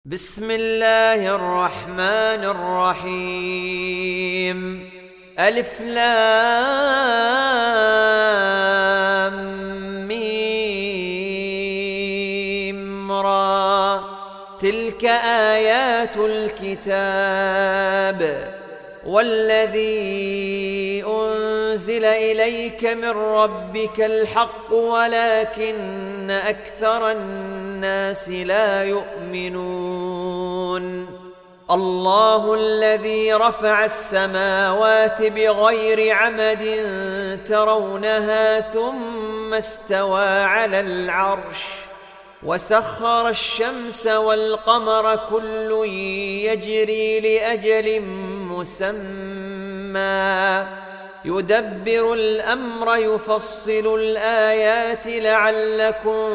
بسم الله الرحمن الرحيم. ألف لام ميم را. تلك آيات الكتاب والذي أنزل إليك من ربك الحق ولكن أكثر الناس لا يؤمنون. الله الذي رفع السماوات بغير عمد ترونها ثم استوى على العرش وسخر الشمس والقمر كل يجري لأجل مسمى يدبر الأمر يفصل الآيات لعلكم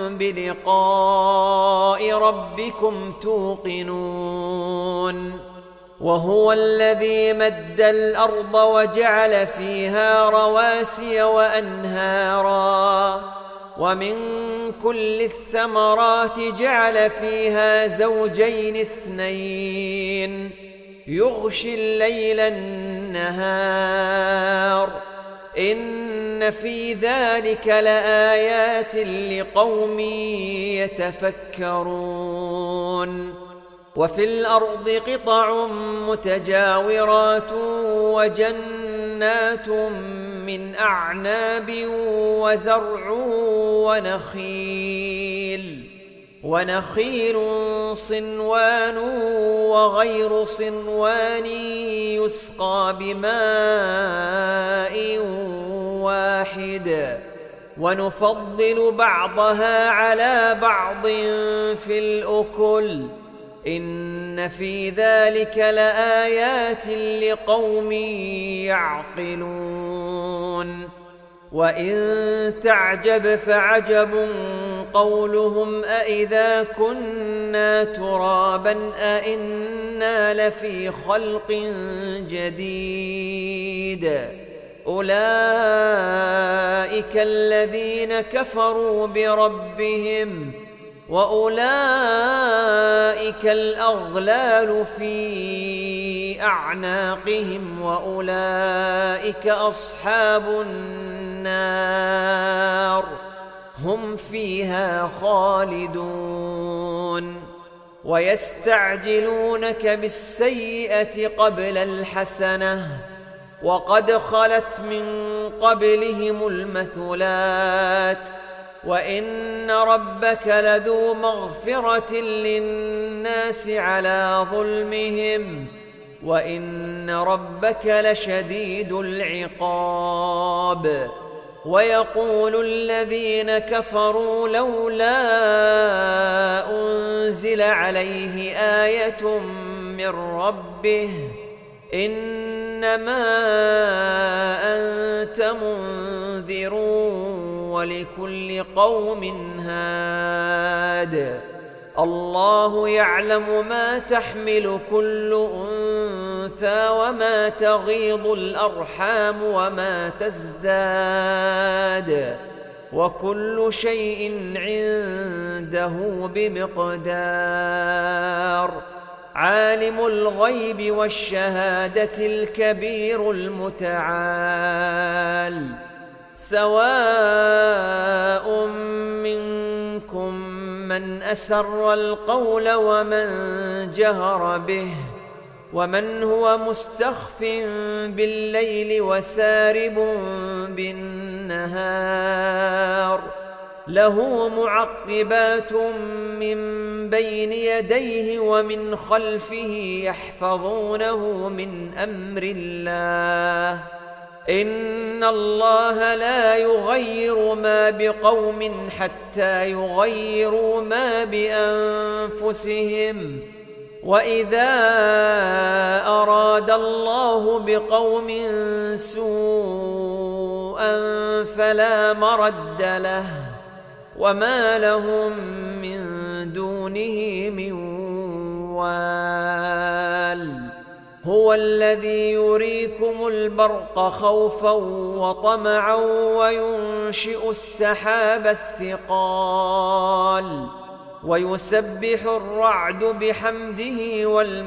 بلقاء ربكم توقنون. وهو الذي مد الأرض وجعل فيها رواسي وأنهارا ومن كل الثمرات جعل فيها زوجين اثنين يغشي الليل النهار إن في ذلك لآيات لقوم يتفكرون. وفي الأرض قطع متجاورات وجنات من أعناب وزرع ونخيل صنوان وغير صنوان يسقى بماء واحد ونفضل بعضها على بعض في الأكل إن في ذلك لآيات لقوم يعقلون. وإن تعجب فعجب قولهم أإذا كنا ترابا أإنا لفي خلق جديد أولئك الذين كفروا بربهم وأولئك الأغلال في أعناقهم وأولئك أصحاب النار هم فيها خالدون. ويستعجلونك بالسيئة قبل الحسنة وقد خلت من قبلهم المثلات وإن ربك لذو مغفرة للناس على ظلمهم وإن ربك لشديد العقاب. ويقول الذين كفروا لولا أنزل عليه آية من ربه إنما أنت منذر ولكل قوم هاد. الله يعلم ما تحمل كل أنثى وما تغيض الأرحام وما تزداد وكل شيء عنده بمقدار. عالم الغيب والشهادة الكبير المتعال. سواء منكم من أسر القول ومن جهر به ومن هو مستخف بالليل وسارب بالنهار له معقبات من بين يديه ومن خلفه يحفظونه من أمر الله إن الله لا يغير ما بقوم حتى يغيروا ما بأنفسهم وإذا أراد الله بقوم سوءا فلا مرد له وما لهم من دونه من وال. هو الذي يريكم البرق خوفا وطمعا وينشئ السحاب الثقال ويسبح الرعد بحمده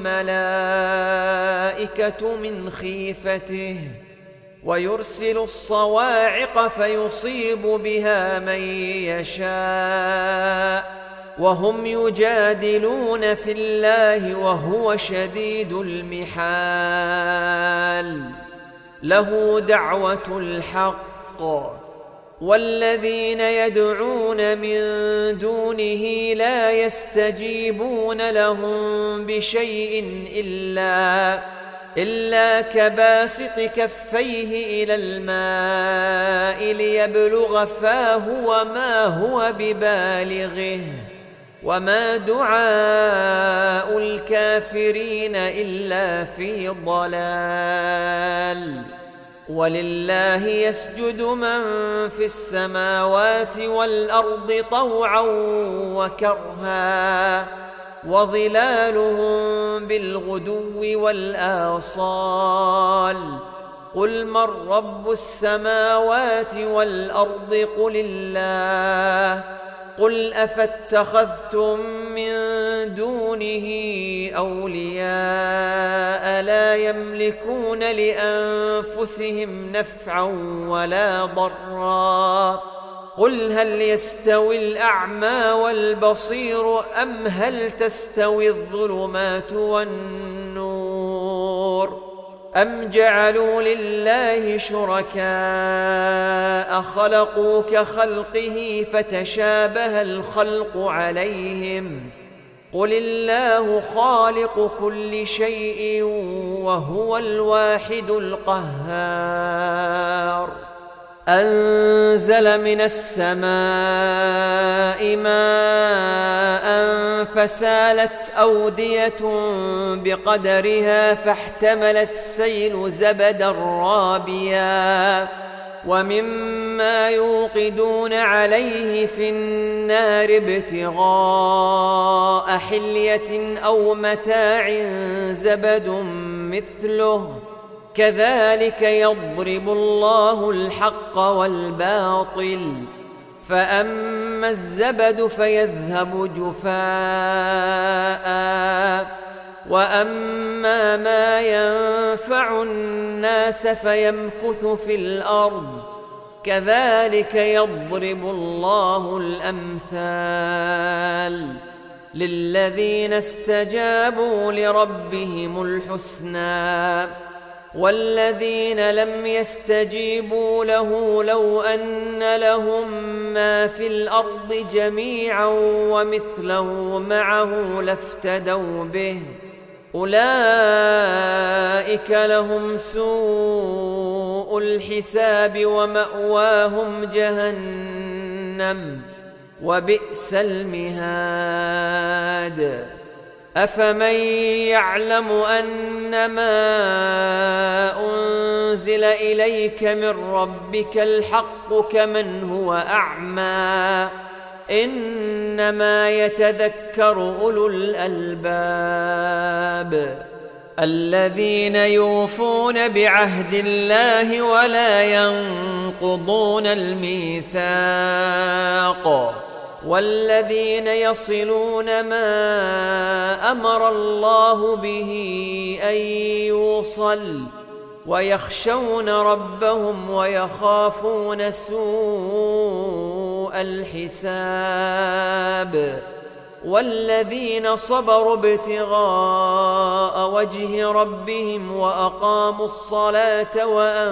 والملائكة من خيفته ويرسل الصواعق فيصيب بها من يشاء وهم يجادلون في الله وهو شديد المحال له دعوة الحق والذين يدعون من دونه لا يستجيبون لهم بشيء إلا كباسط كفيه إلى الماء ليبلغ فاه وما هو ببالغه وما دعاء الكافرين إلا في ضلال ولله يسجد من في السماوات والأرض طوعا وكرها وظلالهم بالغدو والآصال قل من رب السماوات والأرض قل الله قل أفاتخذتم من دونه أولياء لا يملكون لأنفسهم نفعا ولا ضرا قل هل يستوي الأعمى والبصير أم هل تستوي الظلمات والنور أم جعلوا لله شركاء خلقوا كخلقه فتشابه الخلق عليهم قل الله خالق كل شيء وهو الواحد القهار أنزل من السماء ماء فسالت أودية بقدرها فاحتمل السيل زبدا رابيا ومما يوقدون عليه في النار ابتغاء حلية أو متاع زبد مثله كذلك يضرب الله الحق والباطل فأما الزبد فيذهب جفاء وأما ما ينفع الناس فيمكث في الأرض كذلك يضرب الله الأمثال للذين استجابوا لربهم الحسنى والذين لم يستجيبوا له لو أن لهم ما في الأرض جميعا ومثله معه لافتدوا به أولئك لهم سوء الحساب ومأواهم جهنم وبئس المهاد أفمن يعلم أنما أنزل إليك من ربك الحق كمن هو أعمى إنما يتذكر أولو الألباب الذين يوفون بعهد الله ولا ينقضون الميثاق والذين يصلون ما أمر الله به أن يوصل ويخشون ربهم ويخافون سوء الحساب والذين صبروا ابتغاء وجه ربهم وأقاموا الصلاة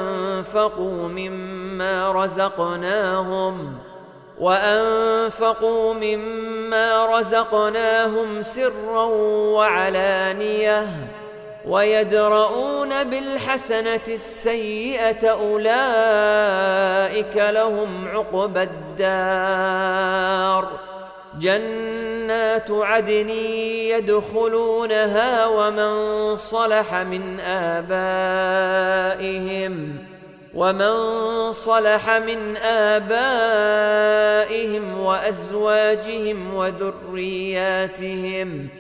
وأنفقوا مما رزقناهم سرا وعلانية ويدرؤون بالحسنة السيئة أولئك لهم عقبى الدار جنات عدن يدخلونها ومن صلح من آبائهم وأزواجهم وذرياتهم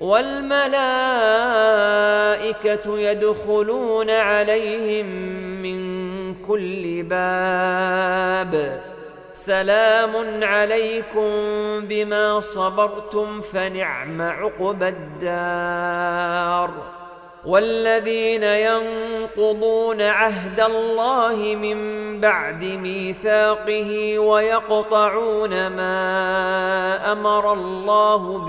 والملائكة يدخلون عليهم من كل باب سلام عليكم بما صبرتم فنعم عقبى الدار. والذين ينقضون عهد الله من بعد ميثاقه ويقطعون ما أمر الله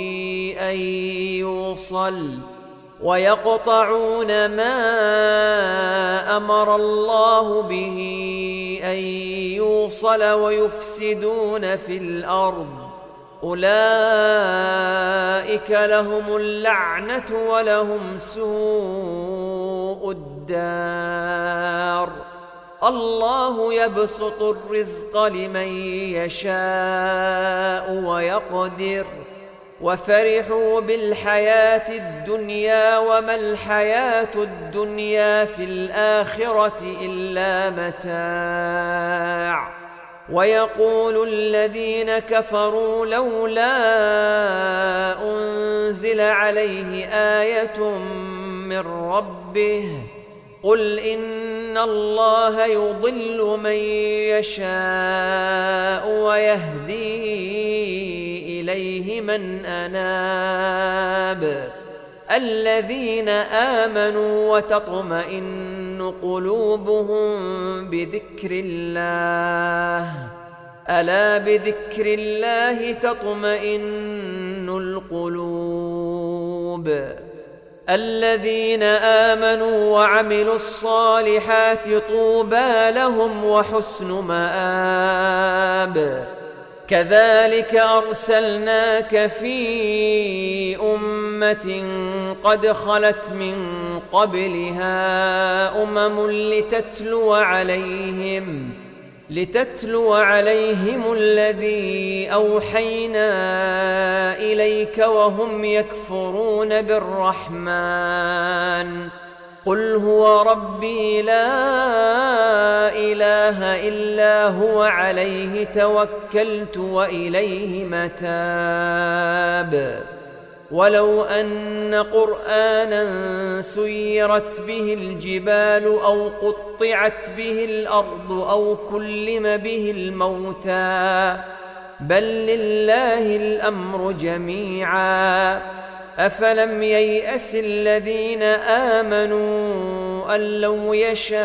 به أن يوصل ويفسدون في الأرض أولئك لهم اللعنة ولهم سوء الدار. الله يبسط الرزق لمن يشاء ويقدر وفرحوا بالحياة الدنيا وما الحياة الدنيا في الآخرة إلا متاع. ويقول الذين كفروا لولا أنزل عليه آية من ربه قل إن الله يضل من يشاء ويهدي إليه من أناب. الذين آمنوا وتطمئن قلوبهم بذكر الله ألا بذكر الله تطمئن القلوب. الذين آمنوا وعملوا الصالحات طوبى لهم وحسن مآب. كذلك أرسلناك في أمة قد خلت من قبلها لتتلو عليهم الذي أوحينا إليك وهم يكفرون بالرحمن قل هو ربي لا إله إلا هو عليه توكلت وإليه متاب. ولو أن قرآنا سيرت به الجبال أو قطعت به الأرض أو كلم به الموتى بل لله الأمر جميعا أفلم ييأس الذين آمنوا أن لو يشاء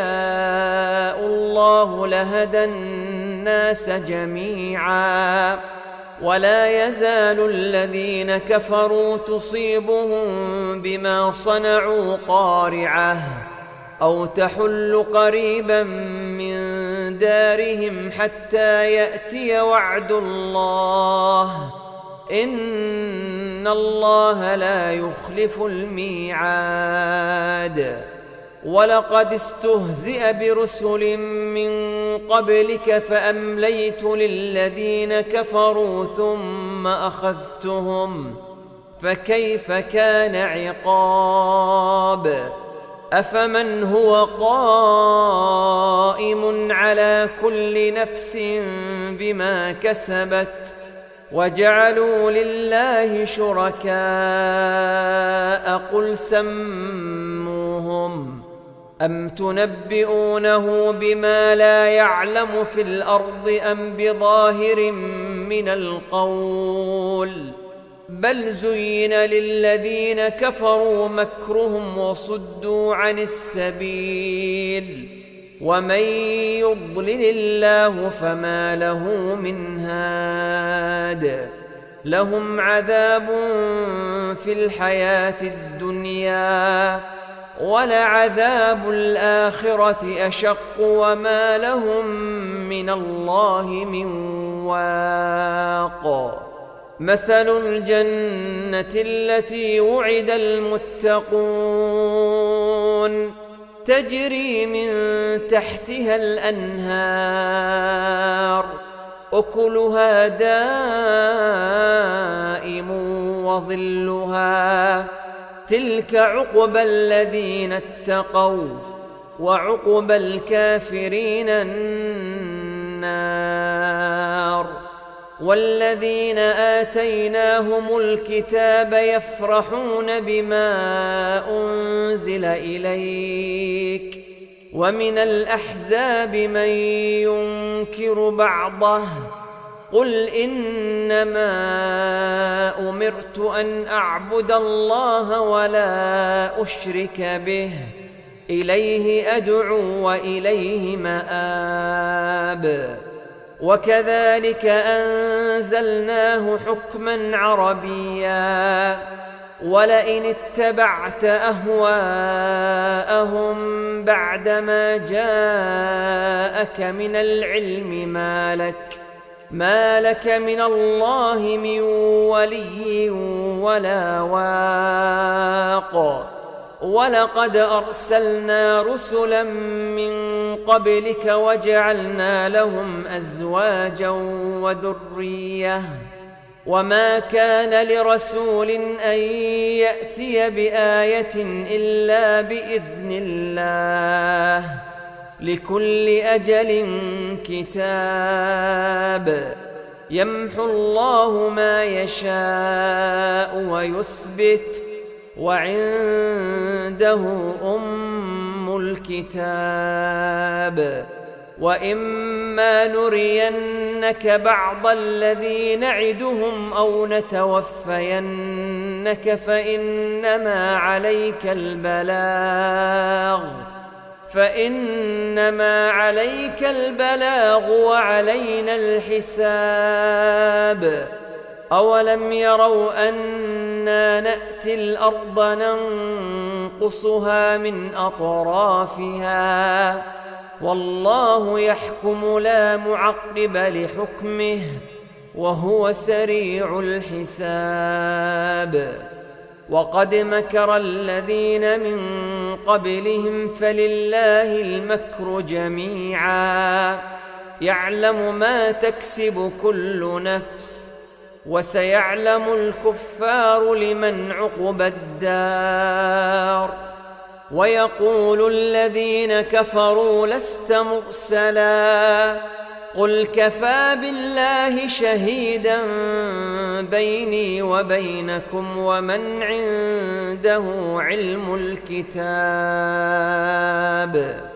الله لهدى الناس جميعا ولا يزال الذين كفروا تصيبهم بما صنعوا قارعة أو تحل قريبا من دارهم حتى يأتي وعد الله إن الله لا يخلف الميعاد. ولقد استهزئ برسل من قبلك فأمليت للذين كفروا ثم أخذتهم فكيف كان عقاب. أفمن هو قائم على كل نفس بما كسبت وجعلوا لله شركاء قل سموهم أم تنبئونه بما لا يعلم في الأرض أم بظاهر من القول بل زين للذين كفروا مكرهم وصدوا عن السبيل ومن يضلل الله فما له من هاد. لهم عذاب في الحياة الدنيا ولعذاب الآخرة أشق وما لهم من الله من واق. مثل الجنة التي وعد المتقون تجري من تحتها الأنهار أكلها دائم وظلها تلك عقبى الذين اتقوا وعقبى الكافرين النار. والذين آتيناهم الكتاب يفرحون بما أنزل إليك ومن الأحزاب من ينكر بعضه قل إنما أمرت أن أعبد الله ولا أشرك به إليه أدعو وإليه مآب وكذلك أنزلناه حكما عربيا ولئن اتبعت أهواءهم بعدما جاءك من العلم ما لك من الله من ولي ولا واق ولقد أرسلنا رسلا من قبلك وجعلنا لهم أزواجا وذرية وما كان لرسول أن يأتي بآية إلا بإذن الله لكل أجل كتاب يمحو الله ما يشاء ويثبت وعنده أم الكتاب وإما نرينك بعض الذي نعدهم أو نتوفينك فإنما عليك البلاغ وعلينا الحساب أولم يروا أنا نأتي الأرض ننقصها من أطرافها والله يحكم لا معقب لحكمه وهو سريع الحساب وقد مكر الذين من قبلهم فلله المكر جميعا يعلم ما تكسب كل نفس وسيعلم الكفار لمن عقبى الدار ويقول الذين كفروا لست مرسلا قل كفى بالله شهيدا بيني وبينكم ومن عنده علم الكتاب